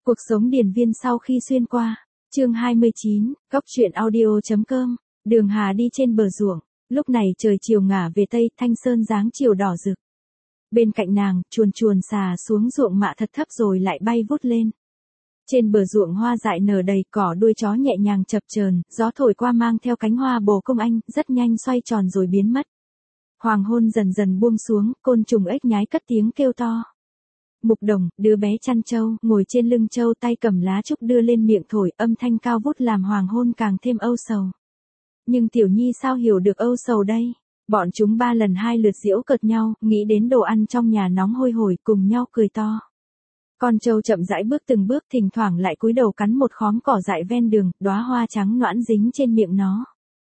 Cuộc sống điền viên sau khi xuyên qua. Chương 29, Góc truyện audio.com. Đường Hà đi trên bờ ruộng, lúc này trời chiều ngả về tây, thanh sơn dáng chiều đỏ rực. Bên cạnh nàng, chuồn chuồn xà xuống ruộng mạ thật thấp rồi lại bay vút lên. Trên bờ ruộng hoa dại nở đầy, cỏ đuôi chó nhẹ nhàng chập chờn, gió thổi qua mang theo cánh hoa bồ công anh, rất nhanh xoay tròn rồi biến mất. Hoàng hôn dần dần buông xuống, côn trùng ếch nhái cất tiếng kêu to. Mục Đồng, đứa bé chăn trâu, ngồi trên lưng trâu tay cầm lá trúc đưa lên miệng thổi, âm thanh cao vút làm hoàng hôn càng thêm âu sầu. Nhưng Tiểu Nhi sao hiểu được âu sầu đây? Bọn chúng 3 lần 2 lượt giễu cợt nhau, nghĩ đến đồ ăn trong nhà nóng hôi hổi, cùng nhau cười to. Con trâu chậm rãi bước từng bước, thỉnh thoảng lại cúi đầu cắn một khóm cỏ dại ven đường, đóa hoa trắng nõn dính trên miệng nó.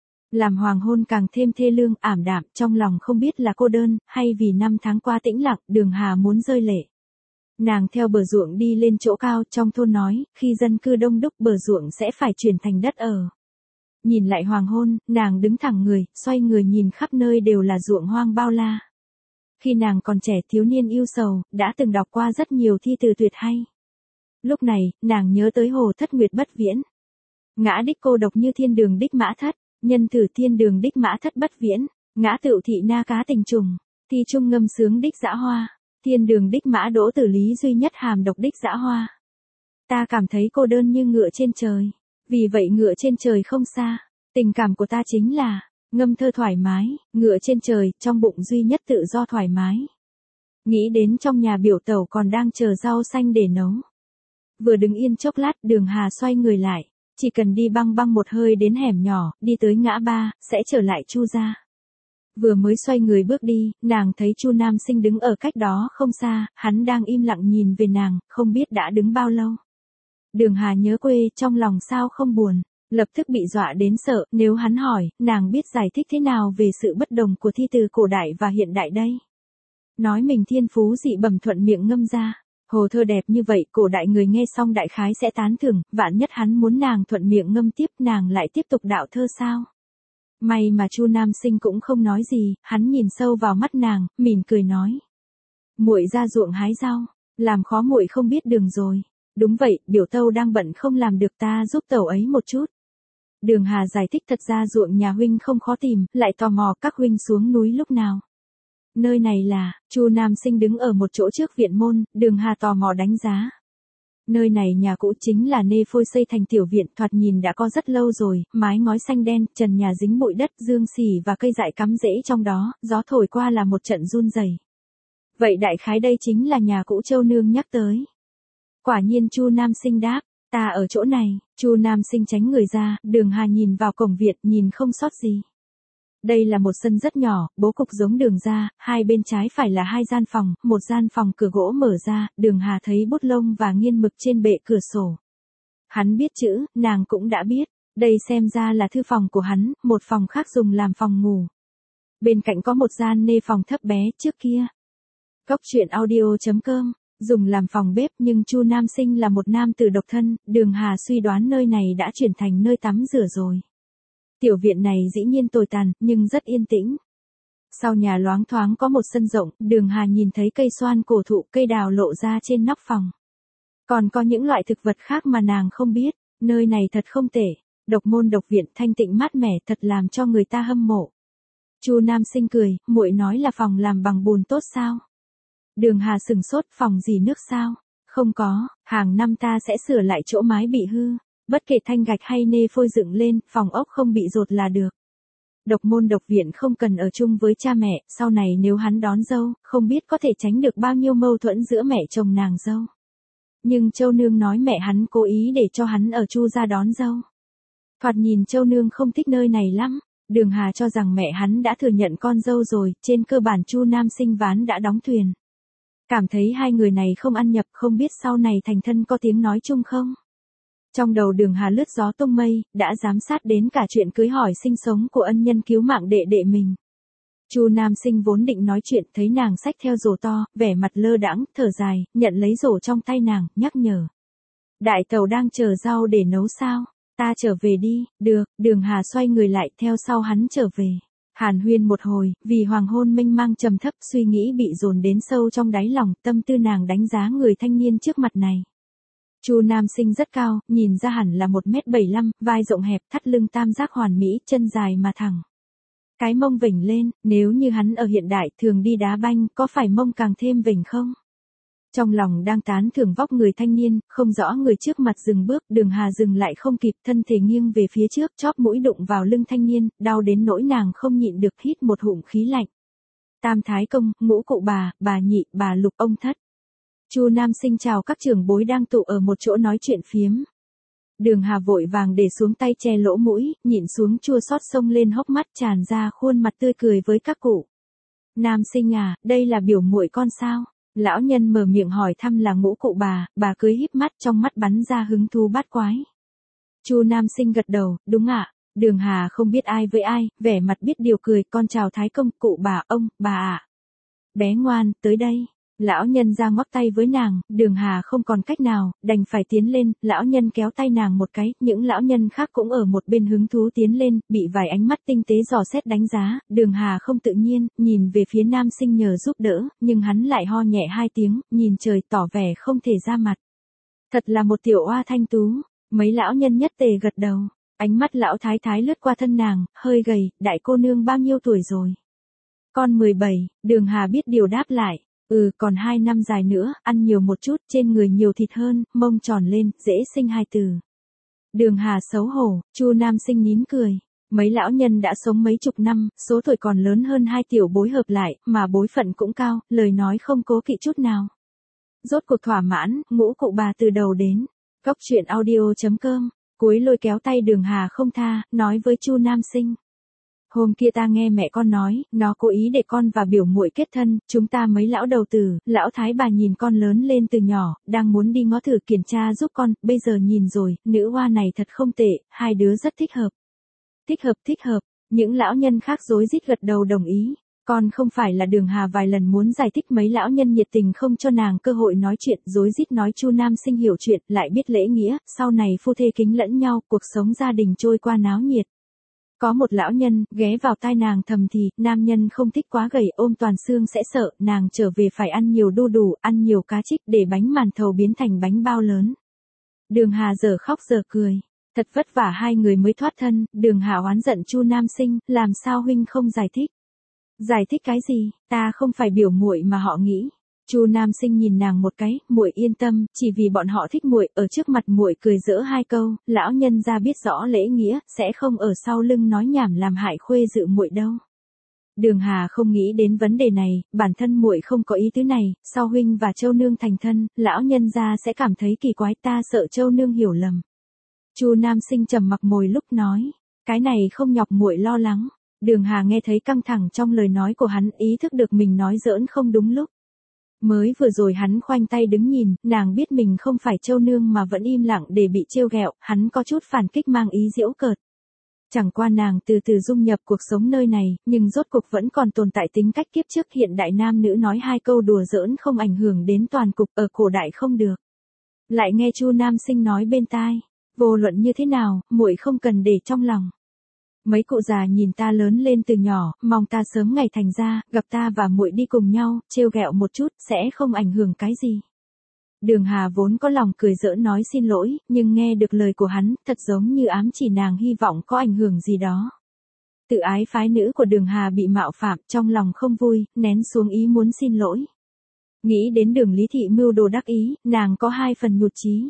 Làm hoàng hôn càng thêm thê lương, ảm đạm, trong lòng không biết là cô đơn, hay vì năm tháng qua tĩnh lặng, Đường Hà muốn rơi lệ. Nàng theo bờ ruộng đi lên chỗ cao, trong thôn nói, khi dân cư đông đúc bờ ruộng sẽ phải chuyển thành đất ở. Nhìn lại hoàng hôn, nàng đứng thẳng người, xoay người nhìn khắp nơi đều là ruộng hoang bao la. Khi nàng còn trẻ thiếu niên yêu sầu, đã từng đọc qua rất nhiều thi từ tuyệt hay. Lúc này, nàng nhớ tới Hồ Thất Nguyệt bất viễn. Ngã đích cô độc như thiên đường đích mã thất, nhân thử thiên đường đích mã thất bất viễn, ngã tựu thị na cá tình trùng, thi trung ngâm sướng đích dã hoa. Thiên đường đích mã đỗ tử lý duy nhất hàm độc đích dã hoa. Ta cảm thấy cô đơn như ngựa trên trời. Vì vậy ngựa trên trời không xa. Tình cảm của ta chính là ngâm thơ thoải mái, ngựa trên trời, trong bụng duy nhất tự do thoải mái. Nghĩ đến trong nhà biểu tẩu còn đang chờ rau xanh để nấu. Vừa đứng yên chốc lát, Đường Hà xoay người lại. Chỉ cần đi băng băng một hơi đến hẻm nhỏ, đi tới ngã ba, sẽ trở lại Chu gia. Vừa mới xoay người bước đi, nàng thấy Chu Nam Sinh đứng ở cách đó không xa, hắn đang im lặng nhìn về nàng, không biết đã đứng bao lâu. Đường Hà nhớ quê, trong lòng sao không buồn, lập tức bị dọa đến sợ, nếu hắn hỏi, nàng biết giải thích thế nào về sự bất đồng của thi từ cổ đại và hiện đại đây. Nói mình thiên phú dị bẩm thuận miệng ngâm ra, hồ thơ đẹp như vậy, cổ đại người nghe xong đại khái sẽ tán thưởng, vạn nhất hắn muốn nàng thuận miệng ngâm tiếp, nàng lại tiếp tục đạo thơ sao? May mà Chu Nam Sinh cũng không nói gì, hắn nhìn sâu vào mắt nàng, mỉm cười nói. Muội ra ruộng hái rau, làm khó muội không biết đường rồi. Đúng vậy, biểu tâu đang bận không làm được, ta giúp tẩu ấy một chút. Đường Hà giải thích thật ra ruộng nhà huynh không khó tìm, lại tò mò các huynh xuống núi lúc nào. Nơi này là, Chu Nam Sinh đứng ở một chỗ trước viện môn, Đường Hà tò mò đánh giá. Nơi này nhà cũ chính là nê phôi xây thành tiểu viện, thoạt nhìn đã có rất lâu rồi, mái ngói xanh đen, trần nhà dính bụi đất, dương xỉ và cây dại cắm rễ trong đó, gió thổi qua là một trận run rẩy. Vậy đại khái đây chính là nhà cũ Châu nương nhắc tới. Quả nhiên Chu Nam Sinh đáp, ta ở chỗ này. Chu Nam Sinh tránh người ra, Đường Hà nhìn vào cổng viện, nhìn không sót gì. Đây là một sân rất nhỏ, bố cục giống đường ra, hai bên trái phải là 2 gian phòng, một gian phòng cửa gỗ mở ra, Đường Hà thấy bút lông và nghiên mực trên bệ cửa sổ. Hắn biết chữ, nàng cũng đã biết, đây xem ra là thư phòng của hắn, một phòng khác dùng làm phòng ngủ. Bên cạnh có một gian nê phòng thấp bé trước kia. Góc truyện audio.com, dùng làm phòng bếp, nhưng Chu Nam Sinh là một nam tử độc thân, Đường Hà suy đoán nơi này đã chuyển thành nơi tắm rửa rồi. Tiểu viện này dĩ nhiên tồi tàn, nhưng rất yên tĩnh. Sau nhà loáng thoáng có một sân rộng, Đường Hà nhìn thấy cây xoan cổ thụ, cây đào lộ ra trên nóc phòng. Còn có những loại thực vật khác mà nàng không biết, nơi này thật không tệ, độc môn độc viện, thanh tịnh mát mẻ, thật làm cho người ta hâm mộ. Chu Nam Sinh cười, muội nói là phòng làm bằng bùn tốt sao? Đường Hà sừng sốt, phòng gì nước sao? Không có, hàng năm ta sẽ sửa lại chỗ mái bị hư. Bất kể thanh gạch hay nê phôi dựng lên, phòng ốc không bị dột là được. Độc môn độc viện không cần ở chung với cha mẹ, sau này nếu hắn đón dâu, không biết có thể tránh được bao nhiêu mâu thuẫn giữa mẹ chồng nàng dâu. Nhưng Châu nương nói mẹ hắn cố ý để cho hắn ở Chu gia đón dâu. Thoạt nhìn Châu nương không thích nơi này lắm, Đường Hà cho rằng mẹ hắn đã thừa nhận con dâu rồi, trên cơ bản Chu Nam Sinh ván đã đóng thuyền. Cảm thấy hai người này không ăn nhập, không biết sau này thành thân có tiếng nói chung không? Trong đầu Đường Hà lướt gió tung mây, đã giám sát đến cả chuyện cưới hỏi sinh sống của ân nhân cứu mạng đệ đệ mình. Chu Nam Sinh vốn định nói chuyện, thấy nàng xách theo rổ to, vẻ mặt lơ đãng, thở dài, nhận lấy rổ trong tay nàng, nhắc nhở. Đại tàu đang chờ rau để nấu sao? Ta trở về đi. Được. Đường Hà xoay người lại, theo sau hắn trở về. Hàn huyên một hồi, vì hoàng hôn mênh mang trầm thấp, suy nghĩ bị dồn đến sâu trong đáy lòng, tâm tư nàng đánh giá người thanh niên trước mặt này. Chu Nam Sinh rất cao, nhìn ra hẳn là 1m75, vai rộng hẹp, thắt lưng tam giác hoàn mỹ, chân dài mà thẳng. Cái mông vểnh lên, nếu như hắn ở hiện đại thường đi đá banh, có phải mông càng thêm vểnh không? Trong lòng đang tán thưởng vóc người thanh niên, không rõ người trước mặt dừng bước, Đường Hà dừng lại không kịp, thân thể nghiêng về phía trước, chóp mũi đụng vào lưng thanh niên, đau đến nỗi nàng không nhịn được hít một ngụm khí lạnh. Tam thái công, ngũ cụ bà nhị, bà lục, ông thất. Chu Nam Sinh chào các trưởng bối đang tụ ở một chỗ nói chuyện phiếm. Đường Hà vội vàng để xuống tay che lỗ mũi, nhịn xuống chua xót xông lên hốc mắt, tràn ra khuôn mặt tươi cười với các cụ. Nam Sinh à, đây là biểu muội con sao? Lão nhân mở miệng hỏi thăm là ngũ cụ bà cười híp mắt, trong mắt bắn ra hứng thú bát quái. Chu Nam Sinh gật đầu, đúng ạ. Đường Hà không biết ai với ai, vẻ mặt biết điều cười, con chào thái công, cụ bà, ông, bà ạ. Bé ngoan, tới đây. Lão nhân ra ngoắc tay với nàng, Đường Hà không còn cách nào, đành phải tiến lên, lão nhân kéo tay nàng một cái, những lão nhân khác cũng ở một bên hứng thú tiến lên, bị vài ánh mắt tinh tế dò xét đánh giá, Đường Hà không tự nhiên, nhìn về phía Nam Sinh nhờ giúp đỡ, nhưng hắn lại ho nhẹ 2 tiếng, nhìn trời tỏ vẻ không thể ra mặt. Thật là một tiểu oa thanh tú, mấy lão nhân nhất tề gật đầu, ánh mắt lão thái thái lướt qua thân nàng, hơi gầy, đại cô nương bao nhiêu tuổi rồi? Con 17, Đường Hà biết điều đáp lại. Còn 2 năm dài nữa, ăn nhiều một chút, trên người nhiều thịt hơn, mông tròn lên, dễ sinh hài tử. Đường Hà xấu hổ, Chu Nam Sinh nín cười. Mấy lão nhân đã sống mấy chục năm, số tuổi còn lớn hơn 2 tiểu bối hợp lại, mà bối phận cũng cao, lời nói không cố kỵ chút nào. Rốt cuộc thỏa mãn, ngũ cụ bà từ đầu đến. Cóc truyện audio.com, cuối lôi kéo tay Đường Hà không tha, nói với Chu Nam Sinh. Hôm kia ta nghe mẹ con nói, nó cố ý để con và biểu muội kết thân, chúng ta mấy lão đầu tử, lão thái bà nhìn con lớn lên từ nhỏ, đang muốn đi ngó thử kiểm tra giúp con, bây giờ nhìn rồi, nữ hoa này thật không tệ, hai đứa rất thích hợp. Thích hợp, những lão nhân khác rối rít gật đầu đồng ý. Con không phải là Đường Hà vài lần muốn giải thích, mấy lão nhân nhiệt tình không cho nàng cơ hội nói chuyện, rối rít nói Chu Nam Sinh hiểu chuyện, lại biết lễ nghĩa, sau này phu thê kính lẫn nhau, cuộc sống gia đình trôi qua náo nhiệt. Có một lão nhân, ghé vào tai nàng thầm thì, nam nhân không thích quá gầy, ôm toàn xương sẽ sợ, nàng trở về phải ăn nhiều đu đủ, ăn nhiều cá trích, để bánh màn thầu biến thành bánh bao lớn. Đường Hà giờ khóc giờ cười. Thật vất vả hai người mới thoát thân, Đường Hà oán giận Chu Nam Sinh, làm sao huynh không giải thích? Giải thích cái gì, ta không phải biểu muội mà họ nghĩ. Chu Nam Sinh nhìn nàng một cái, muội yên tâm, chỉ vì bọn họ thích muội, ở trước mặt muội cười giỡn 2 câu, lão nhân gia biết rõ lễ nghĩa, sẽ không ở sau lưng nói nhảm làm hại khuê dự muội đâu. Đường Hà không nghĩ đến vấn đề này, bản thân muội không có ý tứ này, sau huynh và Châu nương thành thân, lão nhân gia sẽ cảm thấy kỳ quái, ta sợ Châu nương hiểu lầm. Chu Nam Sinh trầm mặc mồi lúc nói, cái này không nhọc muội lo lắng. Đường Hà nghe thấy căng thẳng trong lời nói của hắn, ý thức được mình nói giỡn không đúng lúc. Mới vừa rồi hắn khoanh tay đứng nhìn, nàng biết mình không phải Châu nương mà vẫn im lặng để bị trêu ghẹo, hắn có chút phản kích mang ý giễu cợt. Chẳng qua nàng từ từ dung nhập cuộc sống nơi này, nhưng rốt cuộc vẫn còn tồn tại tính cách kiếp trước, hiện đại nam nữ nói 2 câu đùa giỡn không ảnh hưởng đến toàn cục, ở cổ đại không được. Lại nghe Chu Nam Sinh nói bên tai, vô luận như thế nào, muội không cần để trong lòng. Mấy cụ già nhìn ta lớn lên từ nhỏ, mong ta sớm ngày thành ra, gặp ta và muội đi cùng nhau, trêu ghẹo một chút, sẽ không ảnh hưởng cái gì. Đường Hà vốn có lòng cười giỡn nói xin lỗi, nhưng nghe được lời của hắn, thật giống như ám chỉ nàng hy vọng có ảnh hưởng gì đó. Tự ái phái nữ của Đường Hà bị mạo phạm, trong lòng không vui, nén xuống ý muốn xin lỗi. Nghĩ đến Đường Lý Thị mưu đồ đắc ý, nàng có 2 phần nhụt chí.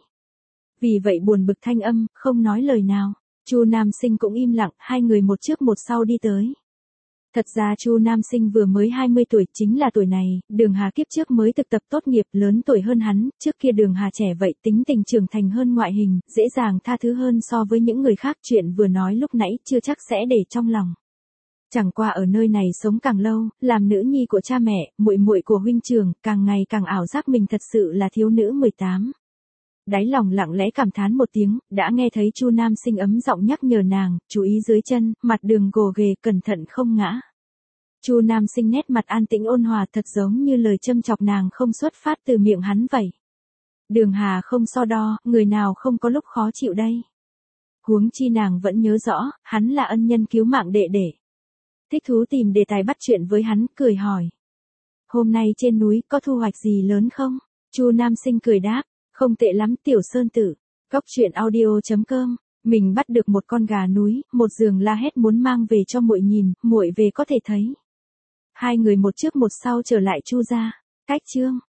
Vì vậy buồn bực thanh âm, không nói lời nào. Chu Nam Sinh cũng im lặng, 2 người một trước một sau đi tới. Thật ra Chu Nam Sinh vừa mới 20 tuổi, chính là tuổi này, Đường Hà kiếp trước mới thực tập tốt nghiệp, lớn tuổi hơn hắn, trước kia Đường Hà trẻ vậy, tính tình trưởng thành hơn ngoại hình, dễ dàng tha thứ hơn so với những người khác, chuyện vừa nói lúc nãy chưa chắc sẽ để trong lòng. Chẳng qua ở nơi này sống càng lâu, làm nữ nhi của cha mẹ, muội muội của huynh trưởng, càng ngày càng ảo giác mình thật sự là thiếu nữ 18. Đáy lòng lặng lẽ cảm thán một tiếng, đã nghe thấy Chu Nam Sinh ấm giọng nhắc nhở nàng, chú ý dưới chân, mặt đường gồ ghề, cẩn thận không ngã. Chu Nam Sinh nét mặt an tĩnh ôn hòa, thật giống như lời châm chọc nàng không xuất phát từ miệng hắn vậy. Đường Hà không so đo, người nào không có lúc khó chịu đây. Huống chi nàng vẫn nhớ rõ, hắn là ân nhân cứu mạng đệ đệ. Thích thú tìm đề tài bắt chuyện với hắn, cười hỏi. Hôm nay trên núi có thu hoạch gì lớn không? Chu Nam Sinh cười đáp. Không tệ lắm Tiểu Sơn Tử. Cóc truyện audio.com. Mình bắt được một con gà núi, một giường la hét muốn mang về cho muội nhìn, muội về có thể thấy. Hai người một trước một sau trở lại Chu gia. Cách chương